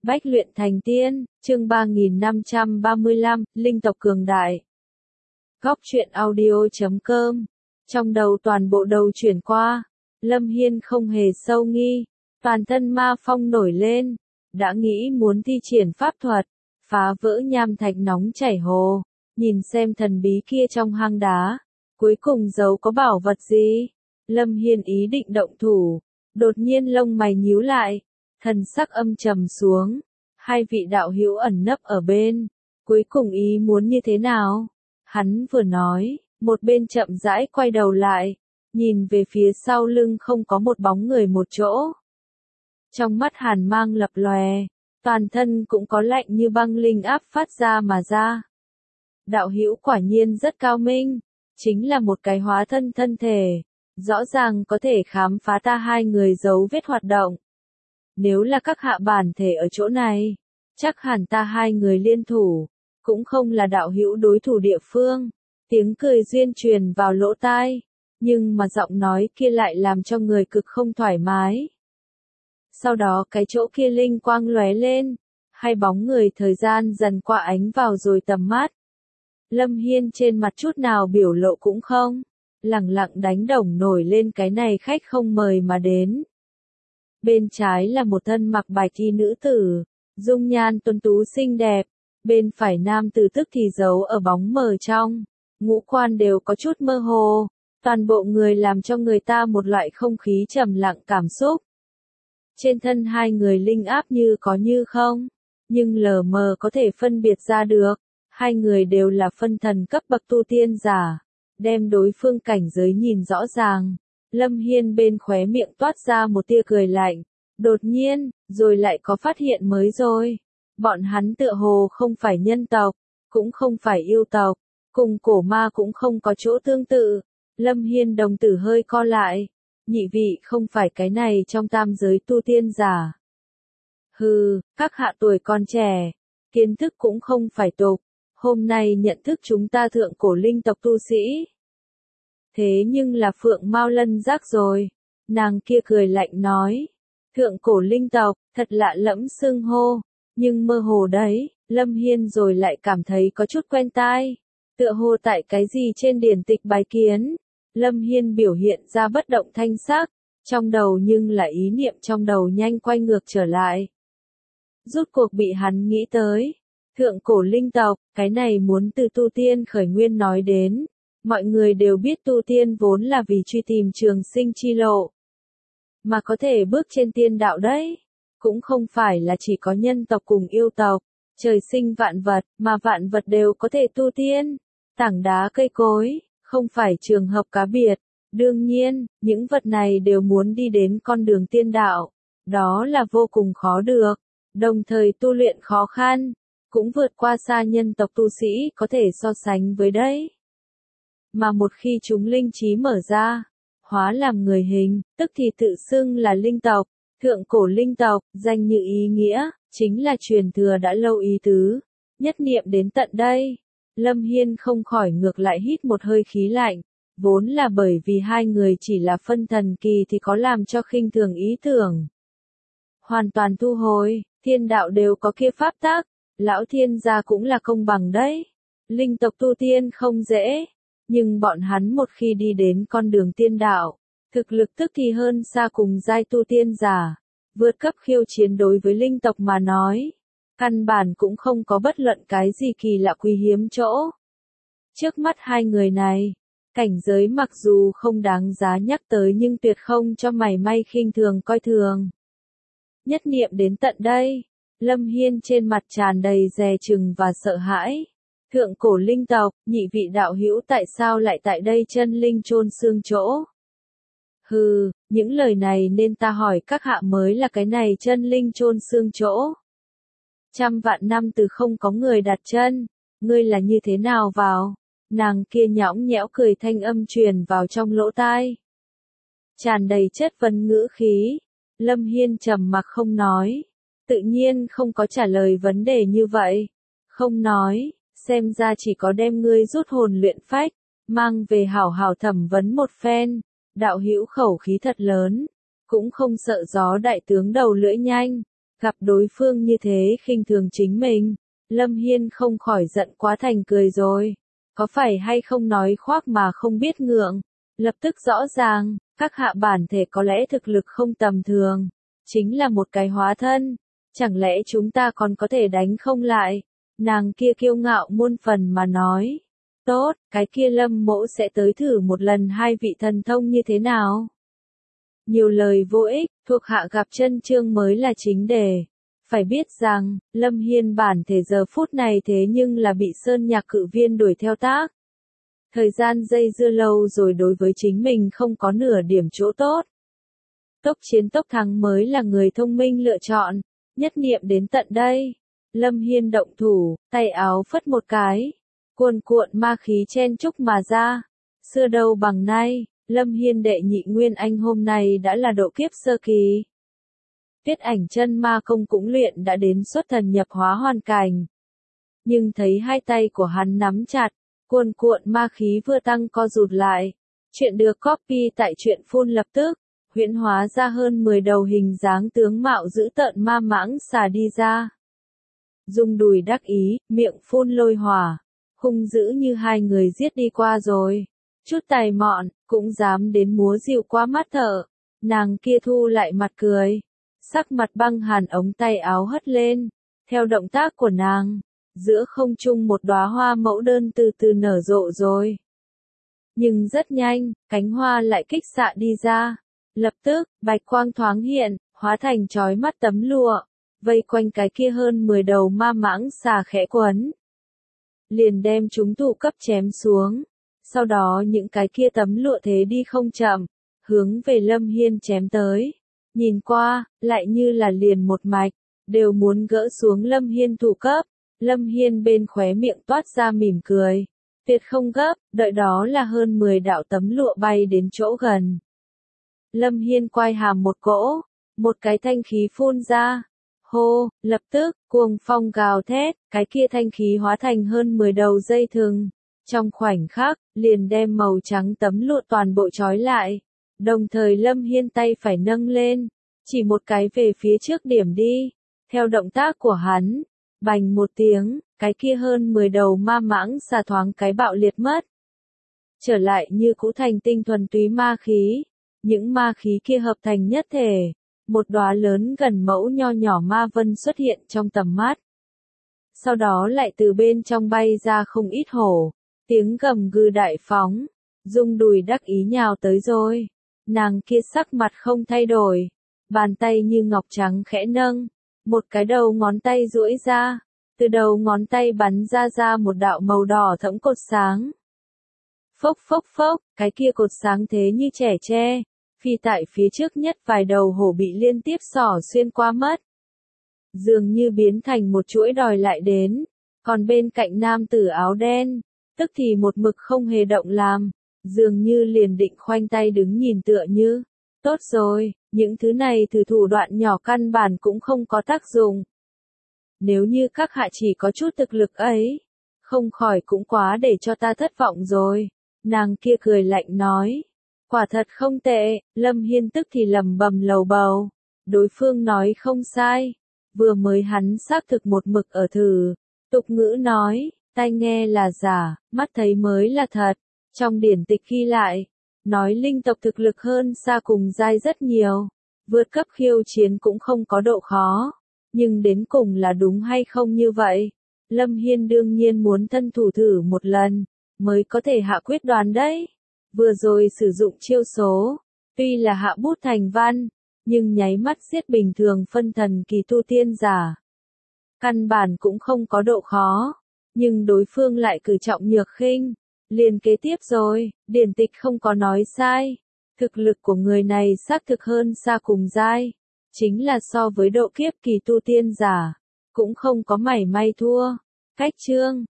Bách luyện thành tiên, chương 3535, Linh tộc cường đại. Góc truyện audio.com. Trong đầu toàn bộ đầu chuyển qua, Lâm Hiên không hề sâu nghi, toàn thân ma phong nổi lên, đã nghĩ muốn thi triển pháp thuật, phá vỡ nham thạch nóng chảy hồ, nhìn xem thần bí kia trong hang đá, cuối cùng giấu có bảo vật gì. Lâm Hiên ý định động thủ, đột nhiên lông mày nhíu lại, thần sắc âm trầm xuống, hai vị đạo hữu ẩn nấp ở bên, cuối cùng ý muốn như thế nào? Hắn vừa nói, một bên chậm rãi quay đầu lại, nhìn về phía sau lưng không có một bóng người một chỗ. Trong mắt hàn mang lập lòe, toàn thân cũng có lạnh như băng linh áp phát ra mà ra. Đạo hữu quả nhiên rất cao minh, chính là một cái hóa thân thân thể, rõ ràng có thể khám phá ta hai người dấu vết hoạt động. Nếu là các hạ bản thể ở chỗ này, chắc hẳn ta hai người liên thủ, cũng không là đạo hữu đối thủ địa phương. Tiếng cười duyên truyền vào lỗ tai, nhưng mà giọng nói kia lại làm cho người cực không thoải mái. Sau đó cái chỗ kia linh quang lóe lên, hai bóng người thời gian dần qua ánh vào rồi tầm mắt. Lâm Hiên trên mặt chút nào biểu lộ cũng không, lẳng lặng đánh đồng nổi lên cái này khách không mời mà đến. Bên trái là một thân mặc bạch y nữ tử, dung nhan tuấn tú xinh đẹp, bên phải nam tử tức thì giấu ở bóng mờ trong, ngũ quan đều có chút mơ hồ, toàn bộ người làm cho người ta một loại không khí trầm lặng cảm xúc. Trên thân hai người linh áp như có như không, nhưng lờ mờ có thể phân biệt ra được, hai người đều là phân thần cấp bậc tu tiên giả, đem đối phương cảnh giới nhìn rõ ràng. Lâm Hiên bên khóe miệng toát ra một tia cười lạnh, đột nhiên, rồi lại có phát hiện mới rồi. Bọn hắn tựa hồ không phải nhân tộc, cũng không phải yêu tộc, cùng cổ ma cũng không có chỗ tương tự. Lâm Hiên đồng tử hơi co lại, nhị vị không phải cái này trong tam giới tu tiên giả. Hừ, các hạ tuổi còn trẻ, kiến thức cũng không phải tục, hôm nay nhận thức chúng ta thượng cổ linh tộc tu sĩ. Thế nhưng là Phượng Mao Lân Giác rồi, nàng kia cười lạnh nói, thượng cổ linh tộc, thật lạ lẫm xưng hô, nhưng mơ hồ đấy, Lâm Hiên rồi lại cảm thấy có chút quen tai, tựa hồ tại cái gì trên điển tịch bài kiến. Lâm Hiên biểu hiện ra bất động thanh sắc, trong đầu nhưng là ý niệm trong đầu nhanh quay ngược trở lại. Rút cuộc bị hắn nghĩ tới, thượng cổ linh tộc, cái này muốn từ tu tiên khởi nguyên nói đến. Mọi người đều biết tu tiên vốn là vì truy tìm trường sinh chi lộ, mà có thể bước trên tiên đạo đấy, cũng không phải là chỉ có nhân tộc cùng yêu tộc, trời sinh vạn vật, mà vạn vật đều có thể tu tiên, tảng đá cây cối, không phải trường hợp cá biệt. Đương nhiên, những vật này đều muốn đi đến con đường tiên đạo, đó là vô cùng khó được, đồng thời tu luyện khó khăn, cũng vượt qua xa nhân tộc tu sĩ có thể so sánh với đấy. Mà một khi chúng linh trí mở ra, hóa làm người hình, tức thì tự xưng là linh tộc, thượng cổ linh tộc, danh như ý nghĩa, chính là truyền thừa đã lâu ý tứ, nhất niệm đến tận đây. Lâm Hiên không khỏi ngược lại hít một hơi khí lạnh, vốn là bởi vì hai người chỉ là phân thần kỳ thì có làm cho khinh thường ý tưởng. Hoàn toàn thu hồi, thiên đạo đều có kia pháp tắc, lão thiên gia cũng là công bằng đấy. Linh tộc tu tiên không dễ, nhưng bọn hắn một khi đi đến con đường tiên đạo, thực lực tức thì hơn xa cùng giai tu tiên giả, vượt cấp khiêu chiến đối với linh tộc mà nói, căn bản cũng không có bất luận cái gì kỳ lạ quý hiếm chỗ. Trước mắt hai người này, cảnh giới mặc dù không đáng giá nhắc tới nhưng tuyệt không cho mảy may khinh thường coi thường. Nhất niệm đến tận đây, Lâm Hiên trên mặt tràn đầy dè chừng và sợ hãi. Thượng cổ linh tộc, nhị vị đạo hữu tại sao lại tại đây chân linh chôn xương chỗ? Hừ, những lời này nên ta hỏi các hạ mới là cái này chân linh chôn xương chỗ. Trăm vạn năm từ không có người đặt chân, ngươi là như thế nào vào? Nàng kia nhõng nhẽo cười thanh âm truyền vào trong lỗ tai. Tràn đầy chất vấn ngữ khí, Lâm Hiên trầm mặc không nói, tự nhiên không có trả lời vấn đề như vậy. Không nói, xem ra chỉ có đem ngươi rút hồn luyện phách, mang về hảo hảo thẩm vấn một phen. Đạo hữu khẩu khí thật lớn, cũng không sợ gió đại tướng đầu lưỡi nhanh, Gặp đối phương như thế khinh thường chính mình, Lâm Hiên không khỏi giận quá thành cười rồi. Có phải hay không nói khoác mà không biết ngượng, lập tức rõ ràng, các hạ bản thể có lẽ thực lực không tầm thường, chính là một cái hóa thân, chẳng lẽ chúng ta còn có thể đánh không lại, nàng kia kiêu ngạo muôn phần mà nói. Tốt, cái kia Lâm mỗ sẽ tới thử một lần hai vị thần thông như thế nào. Nhiều lời vô ích, thuộc hạ gặp chân chương mới là chính đề. Phải biết rằng, Lâm Hiên bản thể giờ phút này thế nhưng là bị Sơn Nhạc Cự Viên đuổi theo tác. Thời gian dây dưa lâu rồi đối với chính mình không có nửa điểm chỗ tốt. Tốc chiến tốc thắng mới là người thông minh lựa chọn, nhất niệm đến tận đây. Lâm Hiên động thủ, tay áo phất một cái, cuồn cuộn ma khí chen chúc mà ra. Xưa đâu bằng nay, Lâm Hiên đệ nhị nguyên anh hôm nay đã là độ kiếp sơ kỳ. Tuyết ảnh chân ma công cũng luyện đã đến xuất thần nhập hóa hoàn cảnh. Nhưng thấy hai tay của hắn nắm chặt, cuồn cuộn ma khí vừa tăng co rụt lại. Chuyện được copy tại truyện phun lập tức, huyễn hóa ra hơn 10 đầu hình dáng tướng mạo dữ tợn ma mãng xà đi ra. Dung đùi đắc ý, miệng phun lôi hỏa, hung dữ như hai người giết đi qua rồi. Chút tài mọn, cũng dám đến múa dịu qua mắt thợ. Nàng kia thu lại mặt cười. Sắc mặt băng hàn ống tay áo hất lên. Theo động tác của nàng, giữa không trung một đóa hoa mẫu đơn từ từ nở rộ rồi. Nhưng rất nhanh, cánh hoa lại kích xạ đi ra. Lập tức, bạch quang thoáng hiện, hóa thành chói mắt tấm lụa, vây quanh cái kia hơn 10 đầu ma mãng xà khẽ quấn. Liền đem chúng thủ cấp chém xuống. Sau đó những cái kia tấm lụa thế đi không chậm, hướng về Lâm Hiên chém tới. Nhìn qua, lại như là liền một mạch, đều muốn gỡ xuống Lâm Hiên thủ cấp. Lâm Hiên bên khóe miệng toát ra mỉm cười. Tuyệt không gấp, đợi đó là hơn 10 đạo tấm lụa bay đến chỗ gần. Lâm Hiên quay hàm một cỗ, một cái thanh khí phun ra. Hô, lập tức, cuồng phong gào thét, cái kia thanh khí hóa thành hơn 10 đầu dây thừng. Trong khoảnh khắc, liền đem màu trắng tấm lụa toàn bộ trói lại. Đồng thời Lâm Hiên tay phải nâng lên, chỉ một cái về phía trước điểm đi. Theo động tác của hắn, bành một tiếng, cái kia hơn 10 đầu ma mãng xà thoáng cái bạo liệt mất. Trở lại như cũ thành tinh thuần túy ma khí. Những ma khí kia hợp thành nhất thể. Một đóa lớn gần mẫu nho nhỏ ma vân xuất hiện trong tầm mắt. Sau đó lại từ bên trong bay ra không ít hổ. Tiếng gầm gừ đại phóng. Dung đùi đắc ý nhào tới rồi. Nàng kia sắc mặt không thay đổi. Bàn tay như ngọc trắng khẽ nâng. Một cái đầu ngón tay duỗi ra. Từ đầu ngón tay bắn ra một đạo màu đỏ thẫm cột sáng. Phốc phốc phốc, cái kia cột sáng thế như trẻ tre. Phi tại phía trước nhất vài đầu hổ bị liên tiếp xỏ xuyên qua mất. Dường như biến thành một chuỗi đòi lại đến. Còn bên cạnh nam tử áo đen, tức thì một mực không hề động làm. Dường như liền định khoanh tay đứng nhìn tựa như. Tốt rồi, những thứ này từ thủ đoạn nhỏ căn bản cũng không có tác dụng. Nếu như các hạ chỉ có chút thực lực ấy, không khỏi cũng quá để cho ta thất vọng rồi. Nàng kia cười lạnh nói. Quả thật không tệ, Lâm Hiên tức thì lầm bầm lầu bầu. Đối phương nói không sai. Vừa mới hắn xác thực một mực ở thử. Tục ngữ nói, tai nghe là giả, mắt thấy mới là thật. Trong điển tịch ghi lại, nói linh tộc thực lực hơn xa cùng giai rất nhiều. Vượt cấp khiêu chiến cũng không có độ khó. Nhưng đến cùng là đúng hay không như vậy? Lâm Hiên đương nhiên muốn thân thủ thử một lần, mới có thể hạ quyết đoán đấy. Vừa rồi sử dụng chiêu số, tuy là hạ bút thành văn, nhưng nháy mắt giết bình thường phân thần kỳ tu tiên giả. Căn bản cũng không có độ khó, nhưng đối phương lại cử trọng nhược khinh. Liền kế tiếp rồi, điển tịch không có nói sai. Thực lực của người này xác thực hơn xa cùng giai. Chính là so với độ kiếp kỳ tu tiên giả, cũng không có mảy may thua. Cách chương